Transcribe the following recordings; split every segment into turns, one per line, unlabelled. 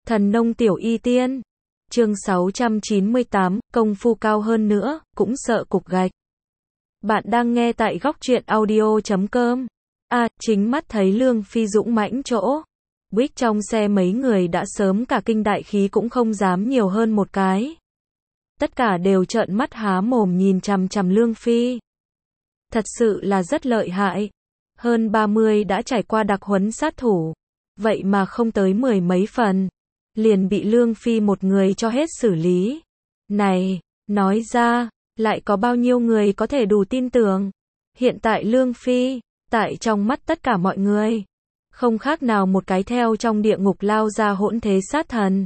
Thần nông tiểu y tiên. Chương 698, công phu cao hơn nữa, cũng sợ cục gạch. Bạn đang nghe tại góc truyện audio.com. Chính mắt thấy Lương Phi dũng mãnh chỗ. Buýt trong xe mấy người đã sớm cả kinh đại khí cũng không dám nhiều hơn một cái. Tất cả đều trợn mắt há mồm nhìn chằm chằm Lương Phi. Thật sự là rất lợi hại. Hơn 30 đã trải qua đặc huấn sát thủ. Vậy mà không tới 10 mấy phần. Liền bị Lương Phi một người cho hết xử lý. Này, nói ra, lại có bao nhiêu người có thể đủ tin tưởng. Hiện tại Lương Phi, tại trong mắt tất cả mọi người, không khác nào một cái theo trong địa ngục lao ra hỗn thế sát thần.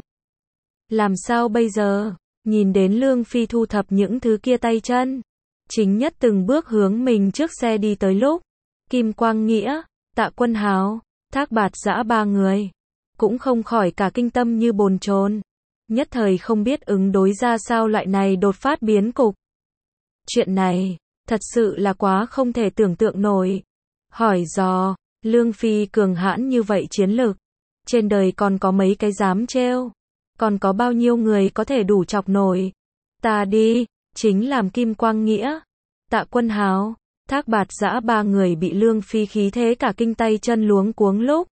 Làm sao bây giờ? Nhìn đến Lương Phi thu thập những thứ kia tay chân. Chính nhất từng bước hướng mình trước xe đi tới lúc. Kim Quang Nghĩa, Tạ Quân Hào, Thác Bạt Dã ba người. Cũng không khỏi cả kinh tâm như bồn chồn. Nhất thời không biết ứng đối ra sao loại này đột phát biến cục. Chuyện này, thật sự là quá không thể tưởng tượng nổi. Hỏi dò, Lương Phi cường hãn như vậy chiến lực. Trên đời còn có mấy cái dám trêu. Còn có bao nhiêu người có thể đủ chọc nổi. Ta đi, chính làm Kim Quang Nghĩa, Tạ Quân Hào, Thác Bạt Dã ba người bị Lương Phi khí thế cả kinh tay chân luống cuống lúc.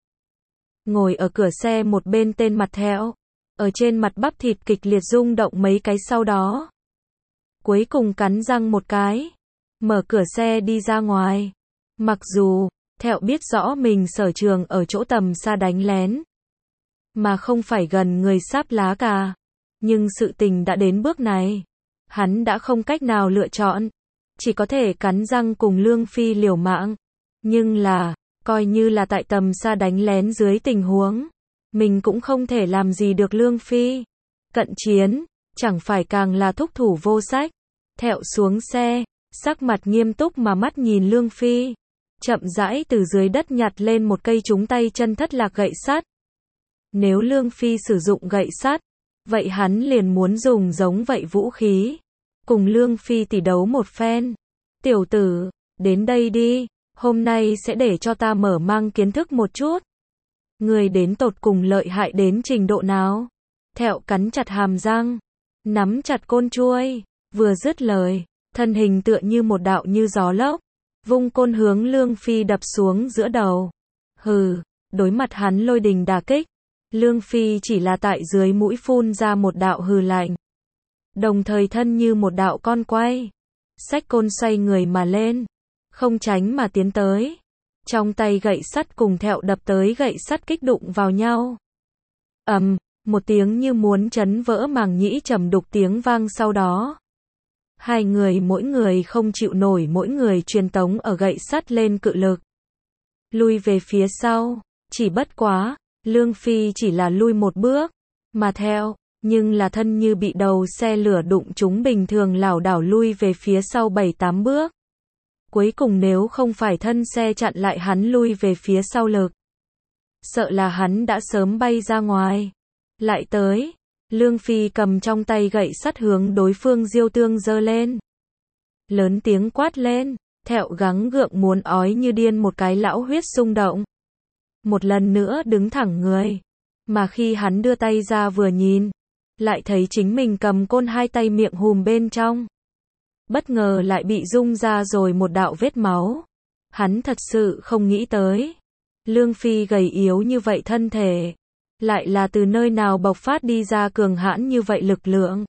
Ngồi ở cửa xe một bên tên mặt thẹo, ở trên mặt bắp thịt kịch liệt rung động mấy cái sau đó. Cuối cùng cắn răng một cái, mở cửa xe đi ra ngoài. Mặc dù, thẹo biết rõ mình sở trường ở chỗ tầm xa đánh lén, mà không phải gần người sáp lá cà. Nhưng sự tình đã đến bước này, hắn đã không cách nào lựa chọn, chỉ có thể cắn răng cùng Lương Phi liều mạng. Nhưng là, coi như là tại tầm xa đánh lén dưới tình huống, mình cũng không thể làm gì được Lương Phi. Cận chiến, chẳng phải càng là thúc thủ vô sách. Thẹo xuống xe, sắc mặt nghiêm túc mà mắt nhìn Lương Phi. Chậm rãi từ dưới đất nhặt lên một cây trúng tay chân thất lạc gậy sắt. Nếu Lương Phi sử dụng gậy sắt, vậy hắn liền muốn dùng giống vậy vũ khí. Cùng Lương Phi tỉ đấu một phen. Tiểu tử, đến đây đi. Hôm nay sẽ để cho ta mở mang kiến thức một chút. Người đến tột cùng lợi hại đến trình độ nào? Thẹo cắn chặt hàm răng, nắm chặt côn chuôi, vừa dứt lời, thân hình tựa như một đạo như gió lốc, vung côn hướng Lương Phi đập xuống giữa đầu. Hừ, đối mặt hắn lôi đình đả kích, Lương Phi chỉ là tại dưới mũi phun ra một đạo hừ lạnh. Đồng thời thân như một đạo con quay, xách côn xoay người mà lên, không tránh mà tiến tới. Trong tay gậy sắt cùng thẹo đập tới gậy sắt kích đụng vào nhau. Một tiếng như muốn chấn vỡ màng nhĩ trầm đục tiếng vang sau đó. Hai người mỗi người không chịu nổi mỗi người truyền tống ở gậy sắt lên cự lực. Lui về phía sau, chỉ bất quá, Lương Phi chỉ là lui một bước, mà theo, nhưng là thân như bị đầu xe lửa đụng trúng bình thường lảo đảo lui về phía sau 7-8 bước. Cuối cùng nếu không phải thân xe chặn lại hắn lui về phía sau lực, sợ là hắn đã sớm bay ra ngoài. Lại tới, Lương Phi cầm trong tay gậy sắt hướng đối phương Diêu Tương giơ lên. Lớn tiếng quát lên, thẹo gắng gượng muốn ói như điên một cái lão huyết xung động. Một lần nữa đứng thẳng người, mà khi hắn đưa tay ra vừa nhìn, lại thấy chính mình cầm côn hai tay miệng hùm bên trong. Bất ngờ lại bị rung ra rồi một đạo vết máu. Hắn thật sự không nghĩ tới. Lương Phi gầy yếu như vậy thân thể, lại là từ nơi nào bộc phát đi ra cường hãn như vậy lực lượng.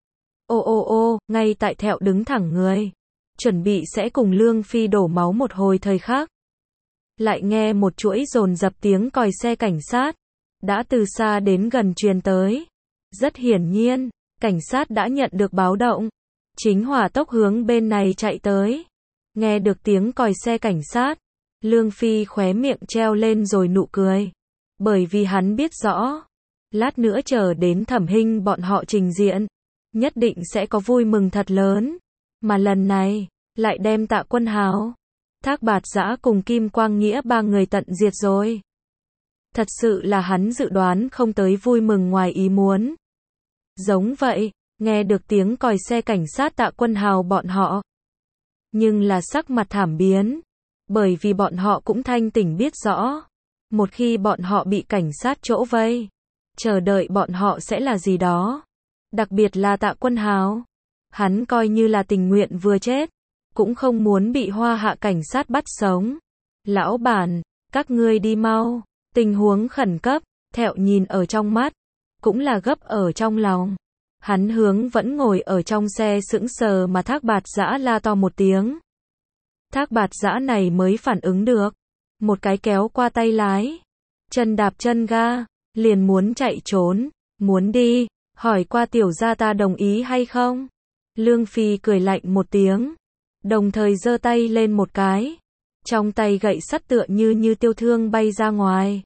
Ngay tại thẹo đứng thẳng người, chuẩn bị sẽ cùng Lương Phi đổ máu một hồi thời khắc. Lại nghe một chuỗi dồn dập tiếng còi xe cảnh sát, đã từ xa đến gần truyền tới. Rất hiển nhiên, cảnh sát đã nhận được báo động. Chính hỏa tốc hướng bên này chạy tới. Nghe được tiếng còi xe cảnh sát, Lương Phi khóe miệng treo lên rồi nụ cười. Bởi vì hắn biết rõ, lát nữa chờ đến Thẩm Hinh bọn họ trình diện, nhất định sẽ có vui mừng thật lớn. Mà lần này, lại đem Tạ Quân Hào, Thác Bạt Dã cùng Kim Quang Nghĩa ba người tận diệt rồi. Thật sự là hắn dự đoán không tới vui mừng ngoài ý muốn. Giống vậy, nghe được tiếng còi xe cảnh sát Tạ Quân Hào bọn họ, nhưng là sắc mặt thảm biến, bởi vì bọn họ cũng thanh tỉnh biết rõ, một khi bọn họ bị cảnh sát chỗ vây, chờ đợi bọn họ sẽ là gì đó. Đặc biệt là Tạ Quân Hào. Hắn coi như là tình nguyện vừa chết, cũng không muốn bị Hoa Hạ cảnh sát bắt sống. Lão bản, các ngươi đi mau, tình huống khẩn cấp, Thẹo nhìn ở trong mắt, cũng là gấp ở trong lòng. Hắn hướng vẫn ngồi ở trong xe sững sờ mà Thác Bạt Dã la to một tiếng. Thác Bạt Dã này mới phản ứng được, một cái kéo qua tay lái, chân đạp chân ga, liền muốn chạy trốn, muốn đi, hỏi qua tiểu gia ta đồng ý hay không. Lương Phi cười lạnh một tiếng, đồng thời giơ tay lên một cái, trong tay gậy sắt tựa như tiêu thương bay ra ngoài.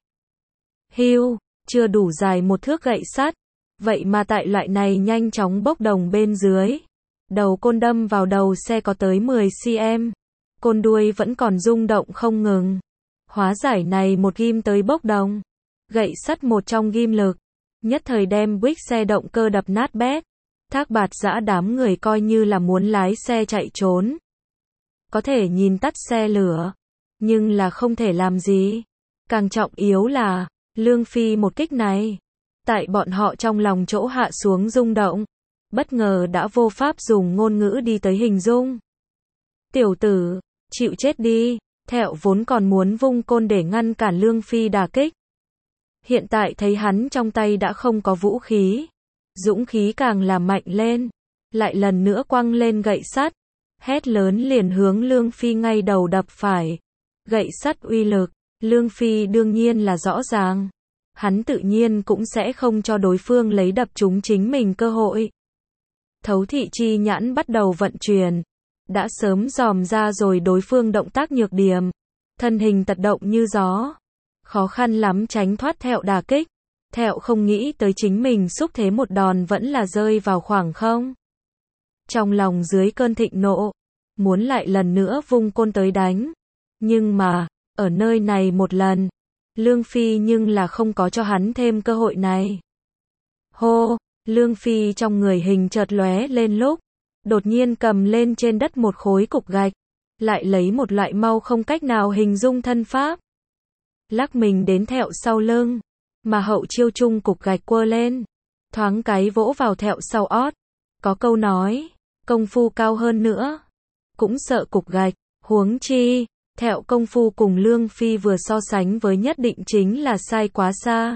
Hiu, chưa đủ dài một thước gậy sắt, vậy mà tại loại này nhanh chóng bốc đồng bên dưới. Đầu côn đâm vào đầu xe có tới 10 cm, côn đuôi vẫn còn rung động không ngừng. Hóa giải này một ghim tới bốc đồng, gậy sắt một trong ghim lực, nhất thời đem buýt xe động cơ đập nát bét. Thác Bạt Dã đám người coi như là muốn lái xe chạy trốn. Có thể nhìn tắt xe lửa, nhưng là không thể làm gì. Càng trọng yếu là, Lương Phi một kích này, tại bọn họ trong lòng chỗ hạ xuống rung động, bất ngờ đã vô pháp dùng ngôn ngữ đi tới hình dung. Tiểu tử, chịu chết đi, Thẹo vốn còn muốn vung côn để ngăn cản Lương Phi đả kích. Hiện tại thấy hắn trong tay đã không có vũ khí, dũng khí càng là mạnh lên, lại lần nữa quăng lên gậy sắt, hét lớn liền hướng Lương Phi ngay đầu đập phải. Gậy sắt uy lực, Lương Phi đương nhiên là rõ ràng. Hắn tự nhiên cũng sẽ không cho đối phương lấy đập trúng chính mình cơ hội. Thấu thị chi nhãn bắt đầu vận chuyển, đã sớm dòm ra rồi đối phương động tác nhược điểm, thân hình tật động như gió, khó khăn lắm tránh thoát Thẹo đả kích. Thẹo không nghĩ tới chính mình xúc thế một đòn vẫn là rơi vào khoảng không. Trong lòng dưới cơn thịnh nộ, muốn lại lần nữa vung côn tới đánh. Nhưng mà, ở nơi này một lần, Lương Phi nhưng là không có cho hắn thêm cơ hội này. Hô, Lương Phi trong người hình chợt lóe lên lúc, đột nhiên cầm lên trên đất một khối cục gạch, lại lấy một loại mau không cách nào hình dung thân pháp. Lắc mình đến Thẹo sau lưng, mà hậu chiêu chung cục gạch quơ lên, thoáng cái vỗ vào Thẹo sau ót. Có câu nói, công phu cao hơn nữa, cũng sợ cục gạch, huống chi, Thẹo công phu cùng Lương Phi vừa so sánh với nhất định chính là sai quá xa.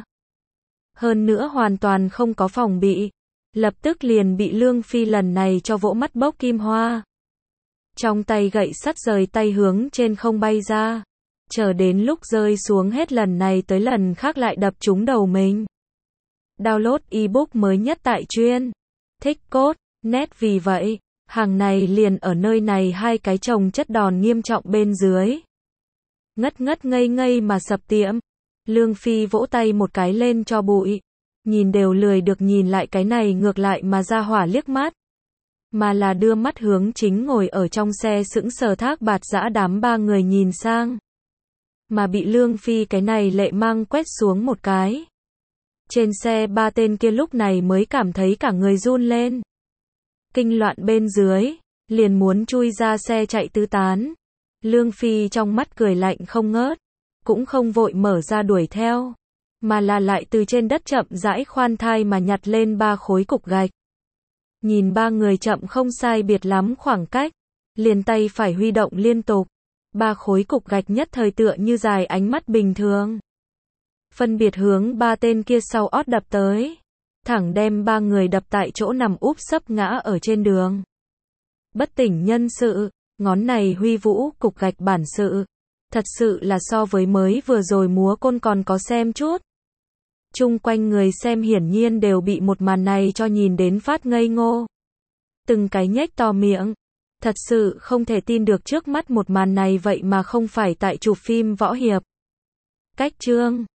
Hơn nữa hoàn toàn không có phòng bị, lập tức liền bị Lương Phi lần này cho vỗ mắt bốc kim hoa. Trong tay gậy sắt rời tay hướng trên không bay ra, chờ đến lúc rơi xuống hết lần này tới lần khác lại đập trúng đầu mình. Download ebook mới nhất tại chuyên thích cốt net. Vì vậy, hàng này liền ở nơi này hai cái chồng chất đòn nghiêm trọng bên dưới. Ngất ngất ngây ngây mà sập tiệm. Lương Phi vỗ tay một cái lên cho bụi. Nhìn đều lười được nhìn lại cái này ngược lại mà ra hỏa liếc mắt. Mà là đưa mắt hướng chính ngồi ở trong xe sững sờ Thác Bạt Dã đám ba người nhìn sang. Mà bị Lương Phi cái này lệ mang quét xuống một cái. Trên xe ba tên kia lúc này mới cảm thấy cả người run lên. Kinh loạn bên dưới, liền muốn chui ra xe chạy tứ tán. Lương Phi trong mắt cười lạnh không ngớt, cũng không vội mở ra đuổi theo, mà là lại từ trên đất chậm rãi khoan thai mà nhặt lên ba khối cục gạch. Nhìn ba người chậm không sai biệt lắm khoảng cách, liền tay phải huy động liên tục. Ba khối cục gạch nhất thời tựa như dài ánh mắt bình thường. Phân biệt hướng ba tên kia sau ót đập tới. Thẳng đem ba người đập tại chỗ nằm úp sấp ngã ở trên đường. Bất tỉnh nhân sự, ngón này huy vũ cục gạch bản sự. Thật sự là so với mới vừa rồi múa côn còn có xem chút. Chung quanh người xem hiển nhiên đều bị một màn này cho nhìn đến phát ngây ngô. Từng cái nhếch to miệng. Thật sự không thể tin được trước mắt một màn này vậy mà không phải tại chụp phim võ hiệp. Cách chương